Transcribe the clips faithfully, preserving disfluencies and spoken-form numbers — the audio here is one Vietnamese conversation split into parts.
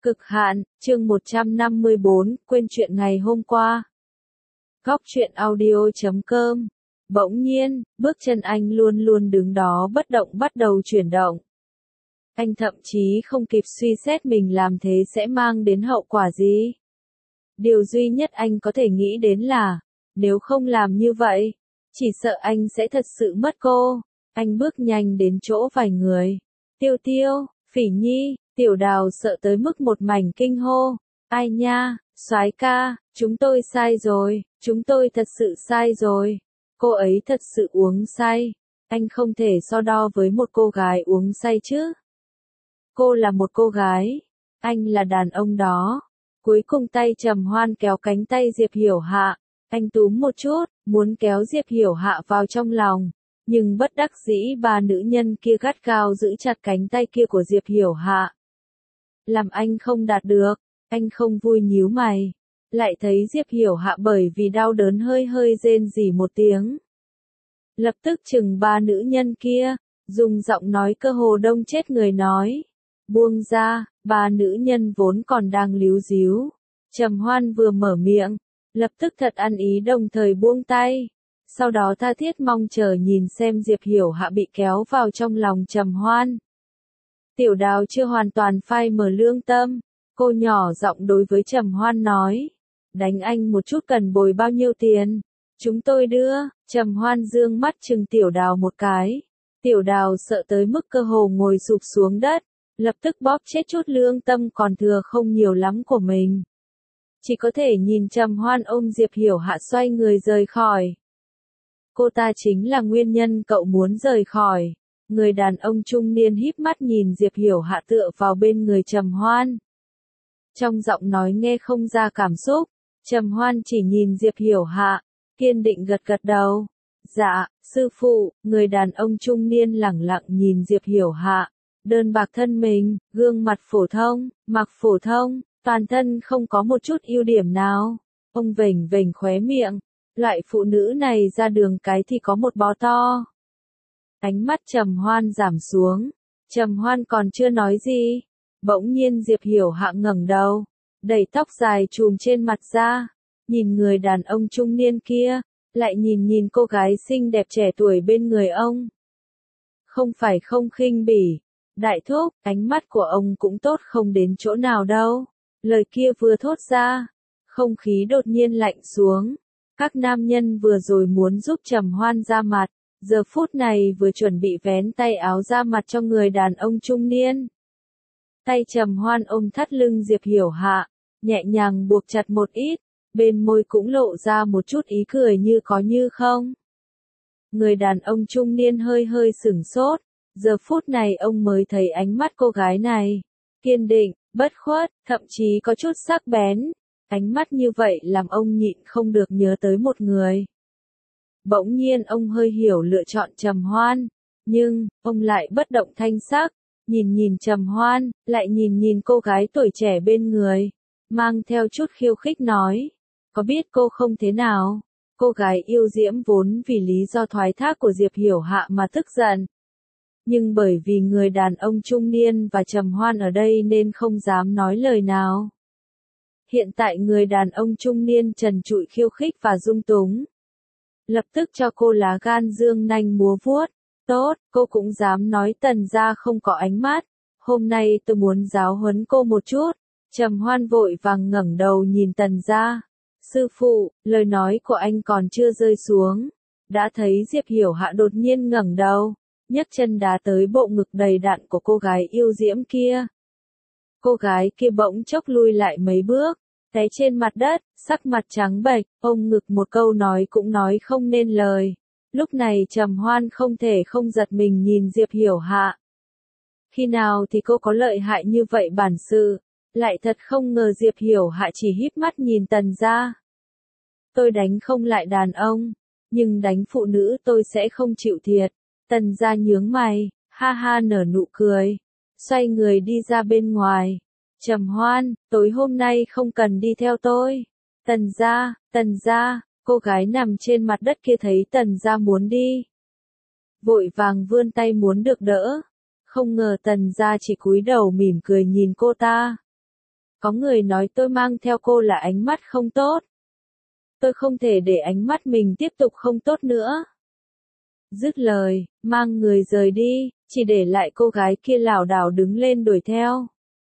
Cực hạn, chương một trăm năm mươi bốn, quên chuyện ngày hôm qua. Góc truyện audio chấm com. Bỗng nhiên, bước chân anh luôn luôn đứng đó bất động bắt đầu chuyển động. Anh thậm chí không kịp suy xét mình làm thế sẽ mang đến hậu quả gì. Điều duy nhất anh có thể nghĩ đến là, nếu không làm như vậy, chỉ sợ anh sẽ thật sự mất cô. Anh bước nhanh đến chỗ vài người. Tiêu Tiêu, Phỉ Nhi, Tiểu Đào sợ tới mức một mảnh kinh hô. Ai nha, soái ca, chúng tôi sai rồi, chúng tôi thật sự sai rồi. Cô ấy thật sự uống say. Anh không thể so đo với một cô gái uống say chứ. Cô là một cô gái, anh là đàn ông đó. Cuối cùng tay Trầm Hoan kéo cánh tay Diệp Hiểu Hạ. Anh túm một chút, muốn kéo Diệp Hiểu Hạ vào trong lòng. Nhưng bất đắc dĩ ba nữ nhân kia gắt gao giữ chặt cánh tay kia của Diệp Hiểu Hạ. Làm anh không đạt được, anh không vui nhíu mày. Lại thấy Diệp Hiểu Hạ bởi vì đau đớn hơi hơi rên rỉ một tiếng. Lập tức chừng ba nữ nhân kia, dùng giọng nói cơ hồ đông chết người nói. Buông ra, ba nữ nhân vốn còn đang líu díu. Trầm Hoan vừa mở miệng, lập tức thật ăn ý đồng thời buông tay. Sau đó tha thiết mong chờ nhìn xem Diệp Hiểu Hạ bị kéo vào trong lòng Trầm Hoan. Tiểu Đào chưa hoàn toàn phai mở lương tâm, cô nhỏ giọng đối với Trầm Hoan nói. Đánh anh một chút cần bồi bao nhiêu tiền? Chúng tôi đưa. Trầm Hoan dương mắt chừng Tiểu Đào một cái. Tiểu Đào sợ tới mức cơ hồ ngồi sụp xuống đất, lập tức bóp chết chút lương tâm còn thừa không nhiều lắm của mình. Chỉ có thể nhìn Trầm Hoan ôm Diệp Hiểu Hạ xoay người rời khỏi. Cô ta chính là nguyên nhân cậu muốn rời khỏi. Người đàn ông trung niên híp mắt nhìn Diệp Hiểu Hạ tựa vào bên người Trầm Hoan. Trong giọng nói nghe không ra cảm xúc, Trầm Hoan chỉ nhìn Diệp Hiểu Hạ, kiên định gật gật đầu. Dạ, sư phụ. Người đàn ông trung niên lẳng lặng nhìn Diệp Hiểu Hạ. Đơn bạc thân mình, gương mặt phổ thông, mặc phổ thông, toàn thân không có một chút ưu điểm nào. Ông vểnh vểnh khóe miệng. Loại phụ nữ này ra đường cái thì có một bó to. Ánh mắt Trầm Hoan giảm xuống. Trầm Hoan còn chưa nói gì. Bỗng nhiên Diệp Hiểu Hạ ngẩng đầu, đẩy tóc dài trùm trên mặt ra, nhìn người đàn ông trung niên kia, lại nhìn nhìn cô gái xinh đẹp trẻ tuổi bên người ông. Không phải không khinh bỉ. Đại thúc, ánh mắt của ông cũng tốt không đến chỗ nào đâu. Lời kia vừa thốt ra, không khí đột nhiên lạnh xuống. Các nam nhân vừa rồi muốn giúp Trầm Hoan ra mặt, giờ phút này vừa chuẩn bị vén tay áo ra mặt cho người đàn ông trung niên. Tay Trầm Hoan ôm thắt lưng Diệp Hiểu Hạ, nhẹ nhàng buộc chặt một ít, bên môi cũng lộ ra một chút ý cười như có như không. Người đàn ông trung niên hơi hơi sửng sốt, giờ phút này ông mới thấy ánh mắt cô gái này. Kiên định, bất khuất, thậm chí có chút sắc bén. Ánh mắt như vậy làm ông nhịn không được nhớ tới một người. Bỗng nhiên ông hơi hiểu lựa chọn Trầm Hoan, nhưng, ông lại bất động thanh sắc, nhìn nhìn Trầm Hoan, lại nhìn nhìn cô gái tuổi trẻ bên người, mang theo chút khiêu khích nói, có biết cô không thế nào? Cô gái yêu diễm vốn vì lý do thoái thác của Diệp Hiểu Hạ mà tức giận. Nhưng bởi vì người đàn ông trung niên và Trầm Hoan ở đây nên không dám nói lời nào. Hiện tại người đàn ông trung niên trần trụi khiêu khích và dung túng. Lập tức cho cô lá gan dương nanh múa vuốt. Tốt, cô cũng dám nói Tần gia không có ánh mắt. Hôm nay tôi muốn giáo huấn cô một chút. Trầm Hoan vội vàng ngẩng đầu nhìn Tần gia. Sư phụ, lời nói của anh còn chưa rơi xuống. Đã thấy Diệp Hiểu Hạ đột nhiên ngẩng đầu, nhấc chân đá tới bộ ngực đầy đặn của cô gái yêu diễm kia. Cô gái kia bỗng chốc lui lại mấy bước, té trên mặt đất, sắc mặt trắng bệch, ôm ngực một câu nói cũng nói không nên lời. Lúc này Trầm Hoan không thể không giật mình nhìn Diệp Hiểu Hạ. Khi nào thì cô có lợi hại như vậy bản sự, lại thật không ngờ Diệp Hiểu Hạ chỉ híp mắt nhìn Tần gia. Tôi đánh không lại đàn ông, nhưng đánh phụ nữ tôi sẽ không chịu thiệt. Tần gia nhướng mày, ha ha nở nụ cười, xoay người đi ra bên ngoài. Trầm Hoan, tối hôm nay không cần đi theo tôi. Tần gia, Tần gia, cô gái nằm trên mặt đất kia thấy Tần gia muốn đi. Vội vàng vươn tay muốn được đỡ. Không ngờ Tần gia chỉ cúi đầu mỉm cười nhìn cô ta. Có người nói tôi mang theo cô là ánh mắt không tốt. Tôi không thể để ánh mắt mình tiếp tục không tốt nữa. Dứt lời, mang người rời đi, chỉ để lại cô gái kia lảo đảo đứng lên đuổi theo.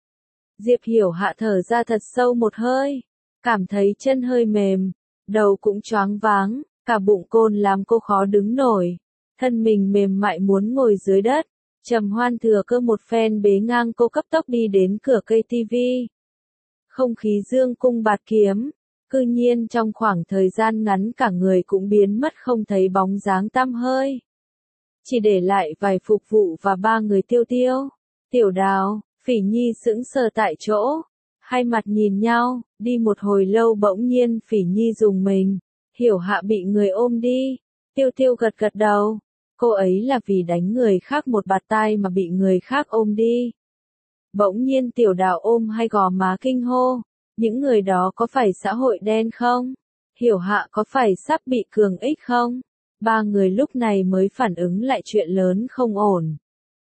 Diệp Hiểu Hạ thở ra thật sâu một hơi, cảm thấy chân hơi mềm, đầu cũng choáng váng, cả bụng cồn làm cô khó đứng nổi, thân mình mềm mại muốn ngồi dưới đất. Trầm Hoan thừa cơ một phen bế ngang cô cấp tốc đi đến cửa cây tivi. Không khí dương cung bạt kiếm, cư nhiên trong khoảng thời gian ngắn cả người cũng biến mất không thấy bóng dáng tăm hơi. Chỉ để lại vài phục vụ và ba người Tiêu Tiêu, Tiểu Đào, Phỉ Nhi sững sờ tại chỗ, hai mặt nhìn nhau, đi một hồi lâu bỗng nhiên Phỉ Nhi rùng mình, Hiểu Hạ bị người ôm đi, Tiêu Tiêu gật gật đầu, cô ấy là vì đánh người khác một bạt tai mà bị người khác ôm đi. Bỗng nhiên Tiểu Đào ôm hai gò má kinh hô, những người đó có phải xã hội đen không? Hiểu Hạ có phải sắp bị cường ích không? Ba người lúc này mới phản ứng lại chuyện lớn không ổn.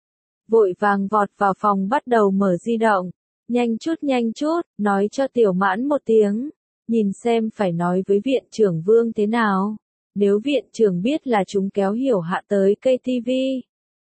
Vội vàng vọt vào phòng bắt đầu mở di động, nhanh chút nhanh chút, nói cho Tiểu Mãn một tiếng, nhìn xem phải nói với viện trưởng Vương thế nào. Nếu viện trưởng biết là chúng kéo Hiểu Hạ tới cây tivi,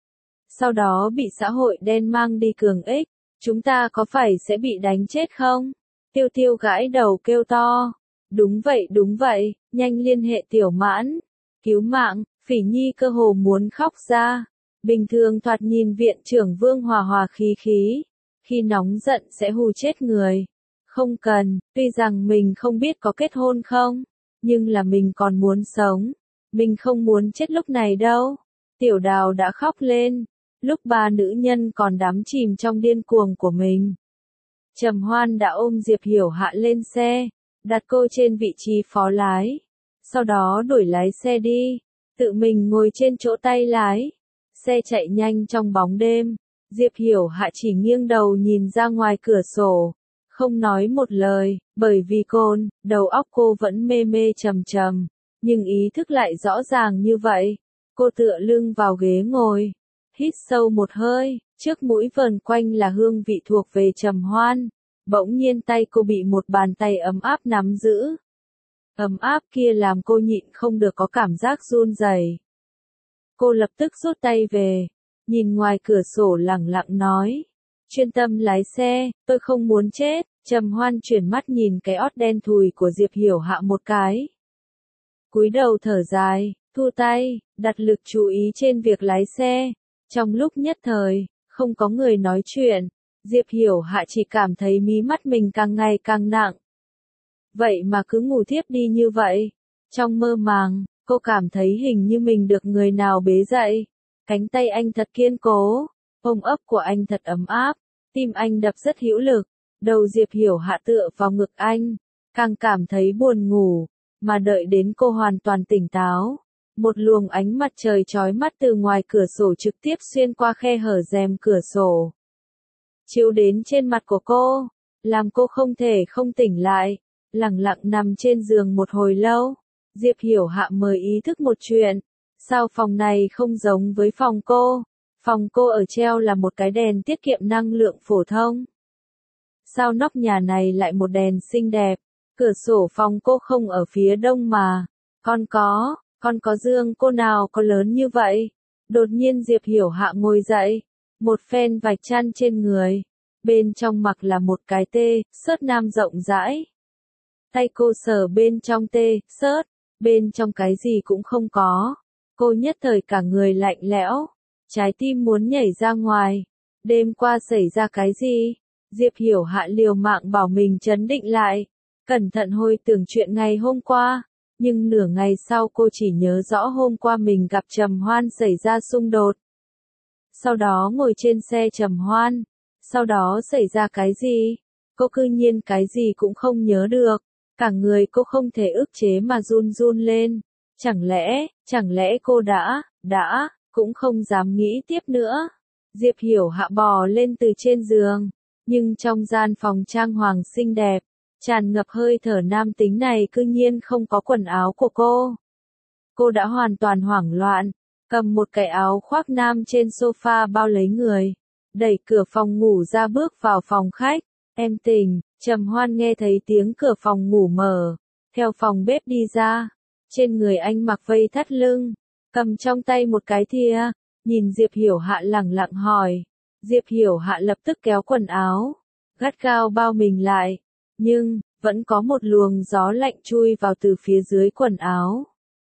sau đó bị xã hội đen mang đi cường ích, chúng ta có phải sẽ bị đánh chết không? Tiêu Tiêu gãi đầu kêu to. Đúng vậy đúng vậy, nhanh liên hệ Tiểu Mãn. Cứu mạng, Phỉ Nhi cơ hồ muốn khóc ra. Bình thường thoạt nhìn viện trưởng Vương hòa hòa khí khí. Khi nóng giận sẽ hù chết người. Không cần, tuy rằng mình không biết có kết hôn không, nhưng là mình còn muốn sống. Mình không muốn chết lúc này đâu. Tiểu Đào đã khóc lên. Lúc ba nữ nhân còn đắm chìm trong điên cuồng của mình. Trầm Hoan đã ôm Diệp Hiểu Hạ lên xe, đặt cô trên vị trí phó lái. Sau đó đổi lái xe đi, tự mình ngồi trên chỗ tay lái. Xe chạy nhanh trong bóng đêm, Diệp Hiểu Hạ chỉ nghiêng đầu nhìn ra ngoài cửa sổ, không nói một lời, bởi vì cồn, đầu óc cô vẫn mê mê trầm trầm, nhưng ý thức lại rõ ràng như vậy. Cô tựa lưng vào ghế ngồi, hít sâu một hơi, trước mũi vờn quanh là hương vị thuộc về Trầm Hoan. Bỗng nhiên tay cô bị một bàn tay ấm áp nắm giữ. Ấm áp kia làm cô nhịn không được có cảm giác run rẩy. Cô lập tức rút tay về, nhìn ngoài cửa sổ lẳng lặng nói. Chuyên tâm lái xe, tôi không muốn chết. Trầm Hoan chuyển mắt nhìn cái ót đen thùi của Diệp Hiểu Hạ một cái. Cúi đầu thở dài, thu tay, đặt lực chú ý trên việc lái xe. Trong lúc nhất thời, không có người nói chuyện, Diệp Hiểu Hạ chỉ cảm thấy mí mắt mình càng ngày càng nặng. Vậy mà cứ ngủ thiếp đi như vậy. Trong mơ màng, cô cảm thấy hình như mình được người nào bế dậy. Cánh tay anh thật kiên cố, ôm ấp của anh thật ấm áp, tim anh đập rất hữu lực. Đầu Diệp Hiểu Hạ tựa vào ngực anh, càng cảm thấy buồn ngủ, mà đợi đến cô hoàn toàn tỉnh táo. Một luồng ánh mặt trời chói mắt từ ngoài cửa sổ trực tiếp xuyên qua khe hở rèm cửa sổ, chiếu đến trên mặt của cô, làm cô không thể không tỉnh lại, lặng lặng nằm trên giường một hồi lâu. Diệp Hiểu Hạ mới ý thức một chuyện, sao phòng này không giống với phòng cô? Phòng cô ở treo là một cái đèn tiết kiệm năng lượng phổ thông. Sao nóc nhà này lại một đèn xinh đẹp? Cửa sổ phòng cô không ở phía đông mà. Con có, con có giường cô nào có lớn như vậy? Đột nhiên Diệp Hiểu Hạ ngồi dậy, một phen vạch chăn trên người. Bên trong mặc là một cái tê, sớt nam rộng rãi. Tay cô sờ bên trong tê, sớt, bên trong cái gì cũng không có. Cô nhất thời cả người lạnh lẽo, trái tim muốn nhảy ra ngoài. Đêm qua xảy ra cái gì? Diệp Hiểu Hạ liều mạng bảo mình trấn định lại, cẩn thận hồi tưởng chuyện ngày hôm qua, nhưng nửa ngày sau cô chỉ nhớ rõ hôm qua mình gặp Trầm Hoan xảy ra xung đột. Sau đó ngồi trên xe Trầm Hoan, sau đó xảy ra cái gì? Cô cư nhiên cái gì cũng không nhớ được, cả người cô không thể ức chế mà run run lên. Chẳng lẽ, chẳng lẽ cô đã, đã, cũng không dám nghĩ tiếp nữa. Diệp Hiểu Hạ bò lên từ trên giường. Nhưng trong gian phòng trang hoàng xinh đẹp, tràn ngập hơi thở nam tính này cư nhiên không có quần áo của cô. Cô đã hoàn toàn hoảng loạn, cầm một cái áo khoác nam trên sofa bao lấy người, đẩy cửa phòng ngủ ra bước vào phòng khách. Em tỉnh, Trầm Hoan nghe thấy tiếng cửa phòng ngủ mở, theo phòng bếp đi ra. Trên người anh mặc vây thắt lưng, cầm trong tay một cái thìa, nhìn Diệp Hiểu Hạ lẳng lặng hỏi. Diệp Hiểu Hạ lập tức kéo quần áo, gắt gao bao mình lại, nhưng, vẫn có một luồng gió lạnh chui vào từ phía dưới quần áo.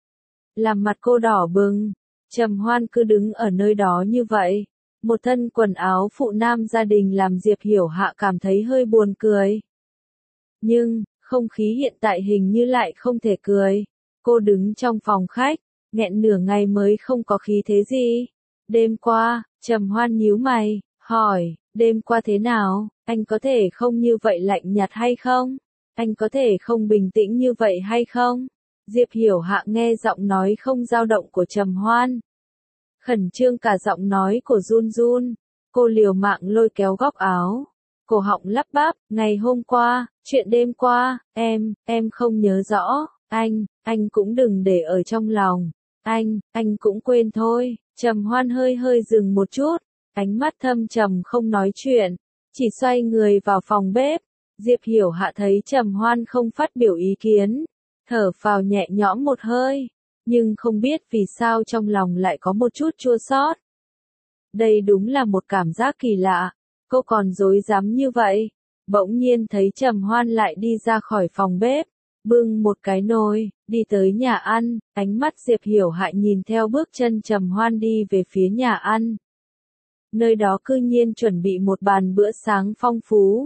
Làm mặt cô đỏ bừng, Trầm Hoan cứ đứng ở nơi đó như vậy. Một thân quần áo phụ nam gia đình làm Diệp Hiểu Hạ cảm thấy hơi buồn cười. Nhưng, không khí hiện tại hình như lại không thể cười. Cô đứng trong phòng khách, nghẹn nửa ngày mới không có khí thế gì. Đêm qua, Trầm Hoan nhíu mày, hỏi, đêm qua thế nào, anh có thể không như vậy lạnh nhạt hay không? Anh có thể không bình tĩnh như vậy hay không? Diệp Hiểu Hạ nghe giọng nói không dao động của Trầm Hoan. Khẩn trương cả giọng nói của run run, cô liều mạng lôi kéo góc áo. Cổ họng lắp bắp, ngày hôm qua, chuyện đêm qua, em, em không nhớ rõ, anh, anh cũng đừng để ở trong lòng. Anh, anh cũng quên thôi. Trầm Hoan hơi hơi dừng một chút, ánh mắt thâm trầm không nói chuyện, chỉ xoay người vào phòng bếp. Diệp Hiểu Hạ thấy Trầm Hoan không phát biểu ý kiến, thở phào nhẹ nhõm một hơi, nhưng không biết vì sao trong lòng lại có một chút chua xót. Đây đúng là một cảm giác kỳ lạ, cô còn dối dám như vậy. Bỗng nhiên thấy Trầm Hoan lại đi ra khỏi phòng bếp, bưng một cái nồi, đi tới nhà ăn, ánh mắt Diệp Hiểu Hạ nhìn theo bước chân Trầm Hoan đi về phía nhà ăn. Nơi đó cư nhiên chuẩn bị một bàn bữa sáng phong phú.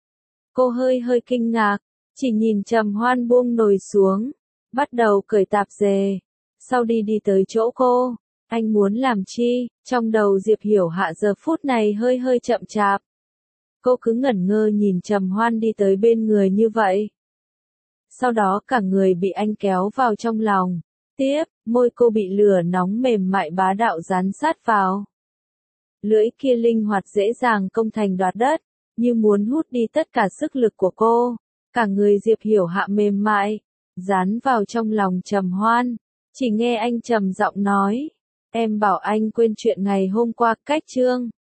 Cô hơi hơi kinh ngạc, chỉ nhìn Trầm Hoan buông nồi xuống, bắt đầu cởi tạp dề, sau đi đi tới chỗ cô. Anh muốn làm chi? Trong đầu Diệp Hiểu Hạ giờ phút này hơi hơi chậm chạp. Cô cứ ngẩn ngơ nhìn Trầm Hoan đi tới bên người như vậy. Sau đó cả người bị anh kéo vào trong lòng. Tiếp, môi cô bị lửa nóng mềm mại bá đạo dán sát vào. Lưỡi kia linh hoạt dễ dàng công thành đoạt đất, như muốn hút đi tất cả sức lực của cô. Cả người Diệp Hiểu Hạ mềm mại, dán vào trong lòng Trầm Hoan. Chỉ nghe anh trầm giọng nói, em bảo anh quên chuyện ngày hôm qua, cách chương.